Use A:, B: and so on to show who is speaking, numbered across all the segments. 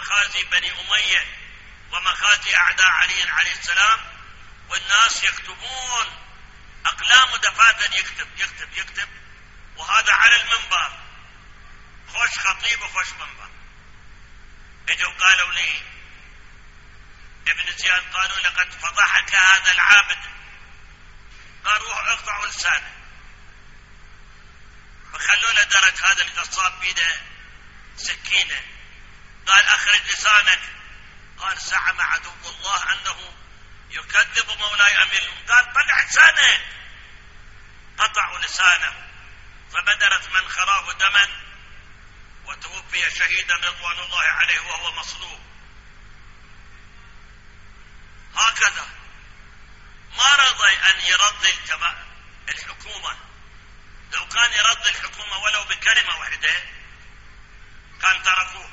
A: مخازي بني أمية ومخازي أعداء علي عليه السلام، والناس يكتبون أقلام ودفاتر، يكتب وهذا على المنبر، خوش خطيب وخوش منبر. اجوا قالوا لي ابن زياد، قالوا لقد فضحك هذا العابد، قال روح اقطعوا لسانه، فخلوا له درج هذا القصاب بيده سكينه، قال اخرج لسانك، قال زعم عدو الله انه يكذب مولاي امير المؤمنين، قال طلع لسانك، قطعوا لسانه فبدرت منخراه دما وتوفي شهيدا رضوان الله عليه وهو مصلوب. هكذا ما رضي ان يرضي الحكومه، لو كان يرضي الحكومه ولو بكلمه واحده كان تركوه.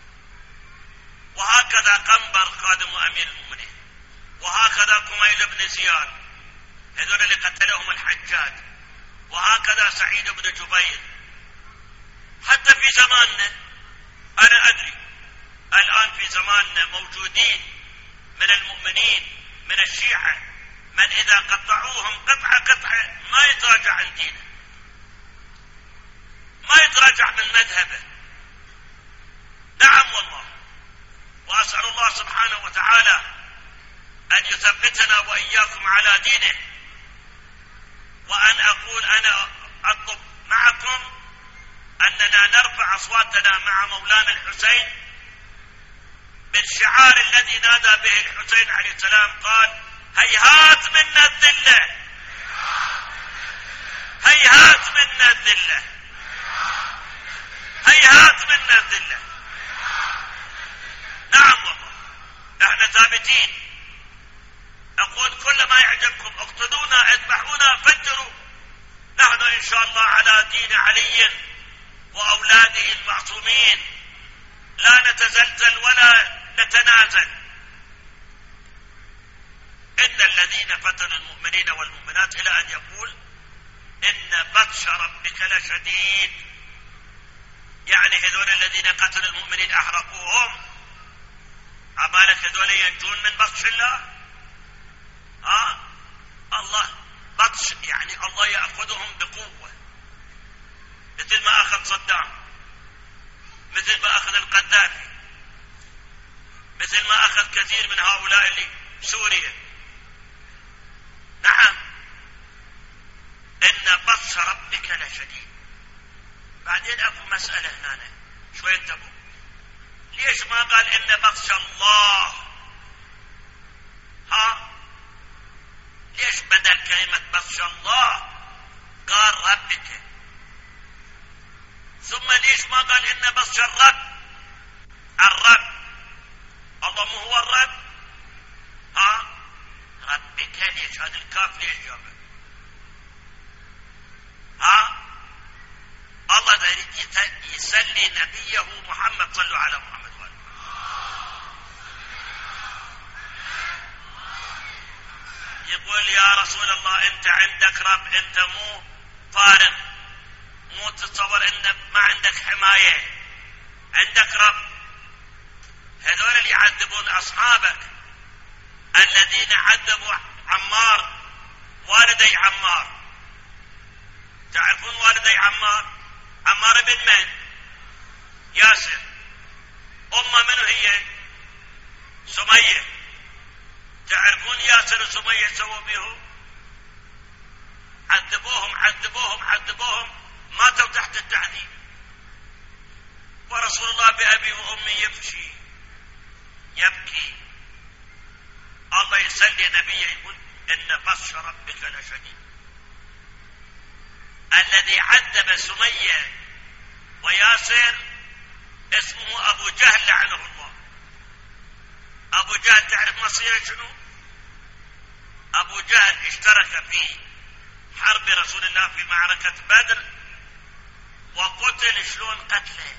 A: وهكذا قنبر خادم امير المؤمنين، وهكذا كميل بن زياد هذول اللي قتلهم الحجاج، وهكذا سعيد بن جبير. حتى في زماننا انا ادري الان في زماننا موجودين من المؤمنين من الشيعة من اذا قطعوهم قطعة ما يتراجع عن دينه، ما يتراجع من مذهبه. نعم والله. واسأل الله سبحانه وتعالى ان يثبتنا واياكم على دينه، وان اقول انا اطلب معكم اننا نرفع اصواتنا مع مولانا الحسين بالشعار الذي نادى به الحسين عليه السلام، قال هيهات منا الذلة، هيهات منا الذلة، هيهات منا الذلة. نعم والله احنا ثابتين. اقول كل ما يعجبكم اقتلونا، اذبحونا، فجروا، نحن ان شاء الله على دين علي واولاده المعصومين، لا نتزلزل ولا نتنازل. ان الذين فتنوا المؤمنين والمؤمنات الى ان يقول ان بطش ربك لشديد، يعني هذول الذين قتلوا المؤمنين احرقوهم، عبالك هذول ينجون من بطش الله؟ الله بطش يعني الله يأخذهم بقوة، مثل ما أخذ صدام، مثل ما أخذ القذافي، مثل ما أخذ كثير من هؤلاء اللي سوريا. نعم إن بطش ربك لشديد. بعدين أكو مسألة هنا شوي انتبهوا، ليش ما قال إن بطش الله؟ ليش بدل كلمة بطش الله قال ربك؟ ثم ليش ما قال إن بطش الرب؟ الرب الله مو هو الرب؟ ربك ليش هذا الكاف ليش جابه؟ الله يسلي نبيه محمد، صلوا على محمد وآله. يقول يا رسول الله انت عندك رب، انت مو فارغ، مو تتصور انك ما عندك حماية، عندك رب. هذول اللي يعذبون اصحابك الذين عذبوا عمار، والدي عمار، تعرفون والدي عمار؟ عمار بن من؟ ياسر. امه منو هي؟ سمية. تعرفون ياسر وسمية سووا بيهم؟ عذبوهم ماتوا تحت التعذيب، ورسول الله بأبي وأمي يبكي. الله يسلي نبيه يقول إن بطش ربك لشديد. الذي عذب سمية وياسر اسمه أبو جهل لعنه الله. أبو جهل تعرف مصيره شنو؟ أبو جهل اشترك في حرب رسول الله في معركة بدر وقتل. شلون قتله؟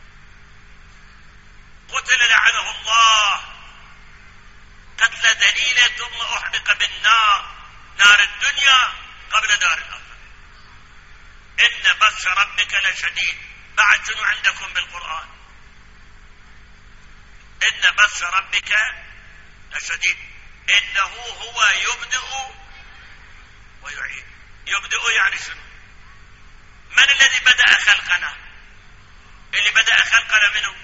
A: قتل لعنه الله قتل دليلة، ثم أحرق بالنار، نار الدنيا قبل دار الآخرة. إن بطش ربك لشديد. بعد شنو عندكم بالقرآن؟ بطش ربك لشديد إنه هو يبدئ ويعيد. يبدئ يعني شنو؟ من الذي بدأ خلقنا؟ اللي بدأ خلقنا منه؟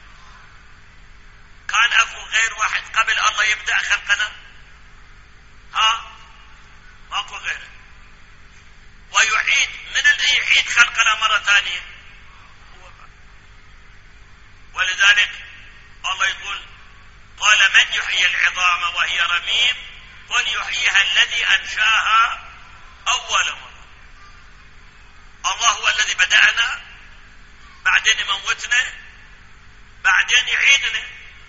A: كان أكو غير واحد قبل الله يبدأ خلقنا؟ ماكو غيره. ويعيد، من اللي يعيد خلقنا مرة ثانية؟ هو. ولذلك الله يقول قال من يحيي العظام وهي رميم قل يحييها الذي أنشاها أول مرة. الله هو الذي بدأنا، بعدين يموتنا، بعدين يعيدنا.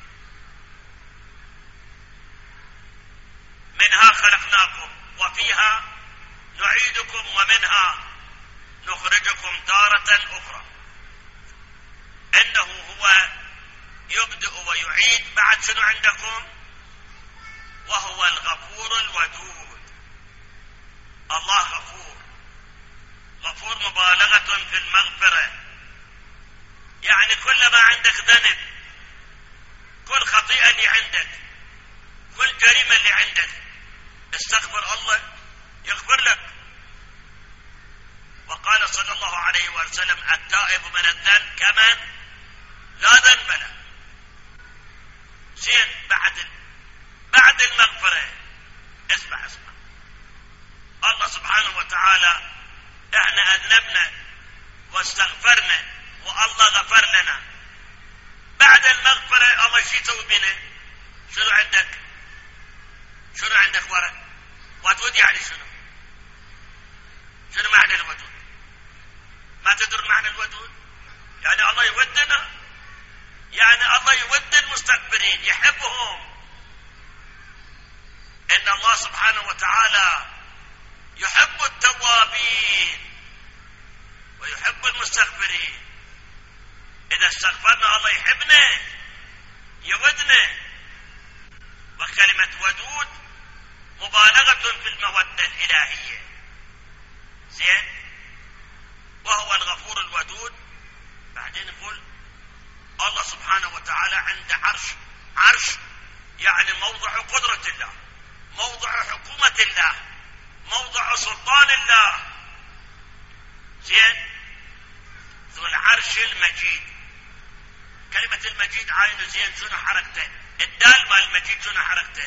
A: منها خلقناكم وفيها نعيدكم ومنها نخرجكم تارة أخرى. إنه هو يبدئ ويعيد. بعد شنو عندكم؟ وهو الغفور الودود. الله غفور. غفور مبالغة في المغفرة، يعني كلما عندك ذنب، كل خطيئة اللي عندك، كل جريمة اللي عندك، استغفر الله يغفر لك. وقال صلى الله عليه وسلم التائب من الذنب كمن لا ذنب له. زين، بعد المغفرة اسمع الله سبحانه وتعالى احنا اذنبنا واستغفرنا والله غفر لنا. بعد المغفرة الله شو يسوي بنا؟ شنو عندك ورق؟ ودود يعني شنو معنى الودود؟ ما تدر معنى الودود؟ يعني الله يودنا، يعني الله يود المستكبرين، يحبهم. إن الله سبحانه وتعالى يحب التوابين ويحب المستغفرين. إذا استغفرنا الله يحبنا يودنا. وكلمة ودود مبالغة في المودة الإلهية. زين، وهو الغفور الودود. بعدين نقول الله سبحانه وتعالى عنده عرش يعني موضع قدرة الله، موضع حكومة الله، موضع سلطان الله. زين، ذو العرش المجيد. كلمة المجيد عاينه زين شنو حركته؟ الدال مال المجيد شنو حركته؟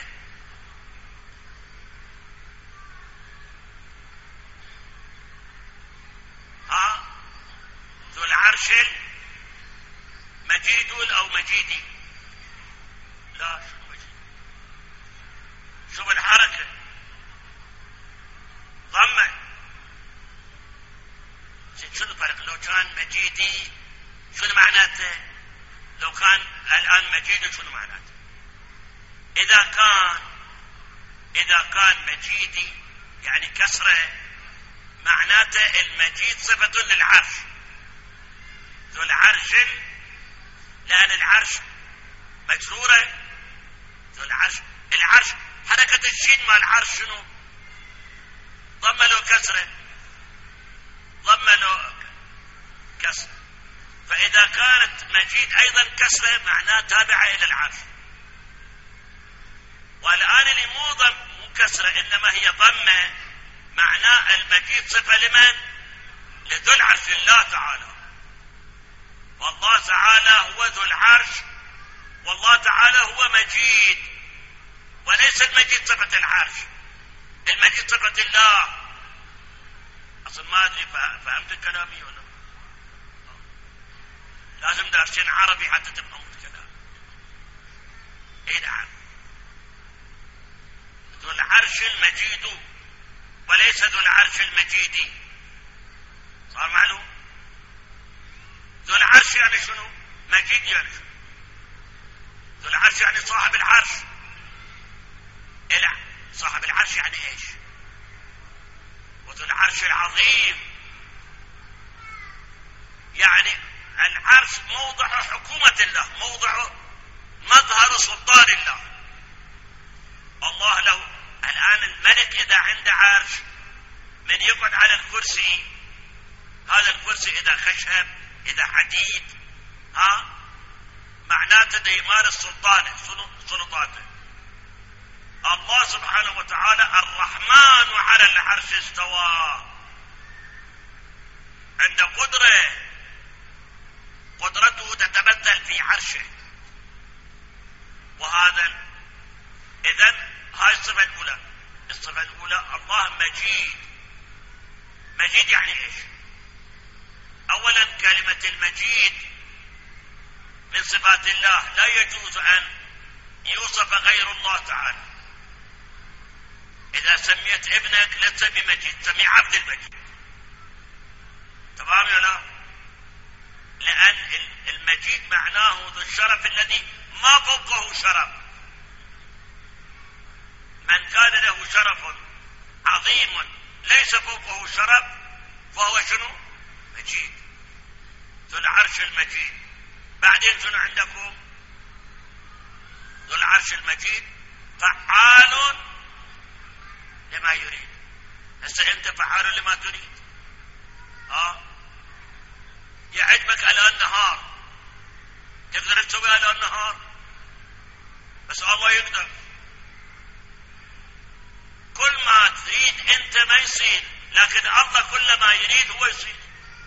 A: ذو العرش مجيد أو مجيدي؟ لا، شنو مجيد؟ شوف الحركة ضمه. شنو الفرق؟ لو كان مجيدي شنو معناته؟ لو كان الآن مجيد شنو معناته؟ إذا كان مجيدي يعني كسره، معناته المجيد صفة للعرش. ذو العرش لأن العرش مجرورة. ذو العرش حركة الشين مع العرش شنو؟ ضم له كسره، ضم له كسر. فإذا كانت مجيد أيضا كسره معناه تابعة إلى العرش. والآن اللي مو كسره إنما هي ضمة، معناه المجيد صفة لمن؟ لذو العرش الله تعالى. والله تعالى هو ذو العرش، والله تعالى هو مجيد، وليس المجيد صفة العرش. المجيد صفة الله. أصلا ما أدري فهمت كلامي ولا؟ لازم دارسين عربي حتى تفهموا الكلام. إيه نعم، ذو العرش المجيد وليس ذو العرش المجيدي. صار معلوم؟ ذو العرش يعني شنو؟ مجيد يعني شنو؟ ذو العرش يعني صاحب العرش. صاحب العرش يعني ايش؟ وذو العرش العظيم يعني العرش موضع حكومة الله، موضع مظهر سلطان الله. الله له الآن الملك إذا عنده عرش، من يقعد على الكرسي، هذا الكرسي إذا خشب إذا حديد معناته ده يمارس سلطاته. الله سبحانه وتعالى الرحمن على العرش استوى، عنده قدرته تتمثل في عرشه. وهذا إذن هاي الصفة الأولى. الصفة الأولى الله مجيد. مجيد يعني إيش؟ أولا كلمة المجيد من صفات الله، لا يجوز أن يوصف غير الله تعالى. إذا سميت ابنك لا تسمي مجيد، سمي عبد المجيد. تمام ولا لا؟ لأن المجيد معناه ذو الشرف الذي ما فوقه شرف. من كان له شرف عظيم ليس فوقه شرف فهو شنو؟ مجيد. ذو العرش المجيد. بعدين شنو عندكم؟ ذو العرش المجيد فعال لما يريد. هسه انت فعال لما تريد. يعجبك على النهار، تقدر تسوي على النهار، بس الله يقدر. كل ما تريد انت ما يصير، لكن الله كل ما يريد هو يصير.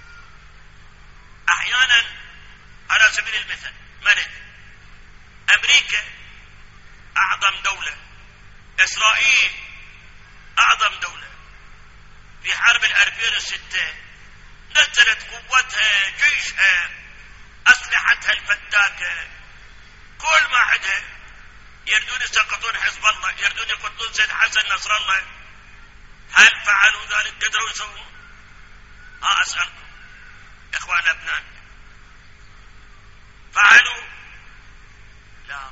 A: احيانا على سبيل المثال ملك امريكا اعظم دولة، اسرائيل اعظم دولة، في حرب 2006 نزلت قوتها، جيشها، اسلحتها الفتاكة، كل ما عندها. يردون يسقطون حزب الله، يردون يقتلون سيد حسن نصر الله. هل فعلوا ذلك؟ قدروا يسوون؟ اسألكم اخوان لبنان، فعلوا؟ لا.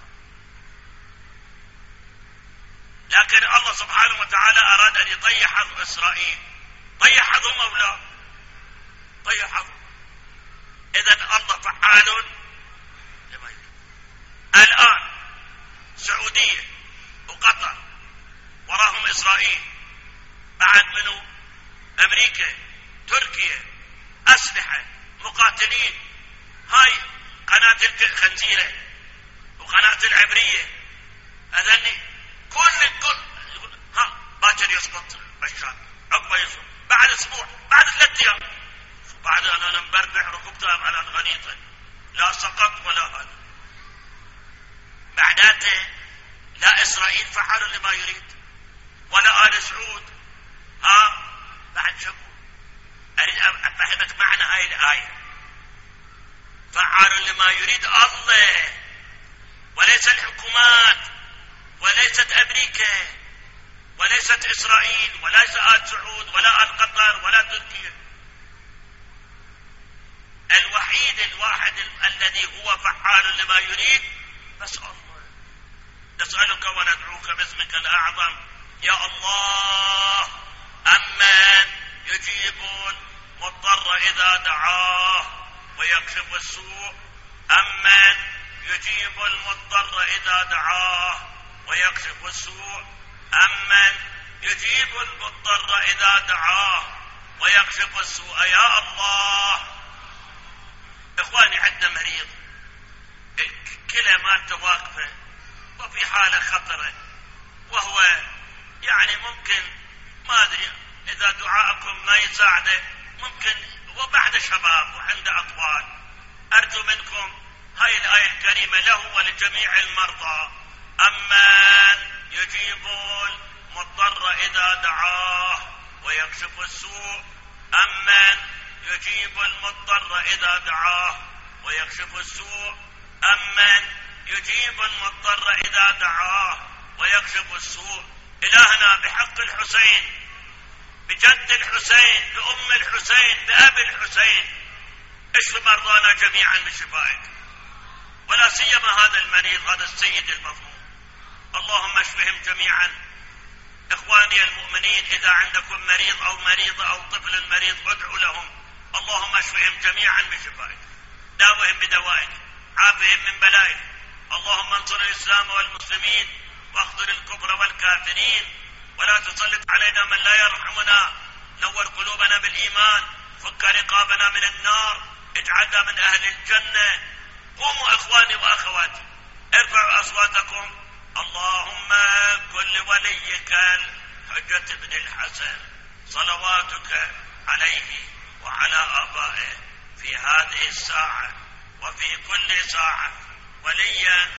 A: لكن الله سبحانه وتعالى اراد ان يضيع اسرائيل. ضيعهم او لا؟ ضيعهم. اذا الله فعال لما يريد. الان السعودية وقطر وراهم إسرائيل، بعد منه أمريكا، تركيا، أسلحة، مقاتلين. هاي قناة الخنزيرة وقناة العبرية، أذني كل باكر يسقط بشار، عقبة يسقط، بعد أسبوع، بعد 3 أيام، بعد أنا مبربع ركبتها على الغنيطة، لا سقط ولا هذا. معناته لا إسرائيل فعل لما يريد، ولا آل سعود. بعد شو أريد أفهمك معنى هاي الآية. فعال لما يريد الله، وليس الحكومات، وليست أمريكا، وليست إسرائيل، وليس آل سعود، ولا آل قطر، ولا تركيا. الوحيد الواحد الذي هو فعال لما يريد بس الله. نسألك وندعوك باسمك الأعظم يا الله، أمن يجيب المضطر إذا دعاه ويكشف السوء. أمن يجيب المضطر إذا دعاه ويكشف السوء. أمن يجيب المضطر إذا دعاه ويكشف السوء يا الله. إخواني عندنا مريض الكلى مالته واقفة وفي حالة خطرة، وهو يعني ممكن ما أدري إذا دعاءكم ما يساعده، ممكن وبعد شباب وعنده أطفال. أرجو منكم هاي الآية الكريمة له ولجميع المرضى. أمن يجيب المضطر إذا دعاه ويكشف السوء. أمن يجيب المضطر إذا دعاه ويكشف السوء. أمن يجيب المضطر إذا دعاه ويكشف السوء. إلهنا بحق الحسين، بجد الحسين، بأم الحسين، بأبي الحسين، اشف مرضانا جميعا بشفائك، ولا سيما هذا المريض، هذا السيد المظلوم. اللهم اشفهم جميعا. إخواني المؤمنين، إذا عندكم مريض أو مريضة أو طفل مريض ادعوا لهم. اللهم اشفهم جميعا بشفائك، داوهم بدوائك، عافهم من بلائك. اللهم انصر الإسلام والمسلمين واخذل الكفر والكافرين، ولا تسلط علينا من لا يرحمنا. نور قلوبنا بالإيمان، فك رقابنا من النار، اجعلنا من أهل الجنة. قوموا إخواني وأخواتي، ارفعوا أصواتكم. اللهم كن وليك الحجة بن الحسن صلواتك عليه وعلى آبائه في هذه الساعة وفي كل ساعة وليا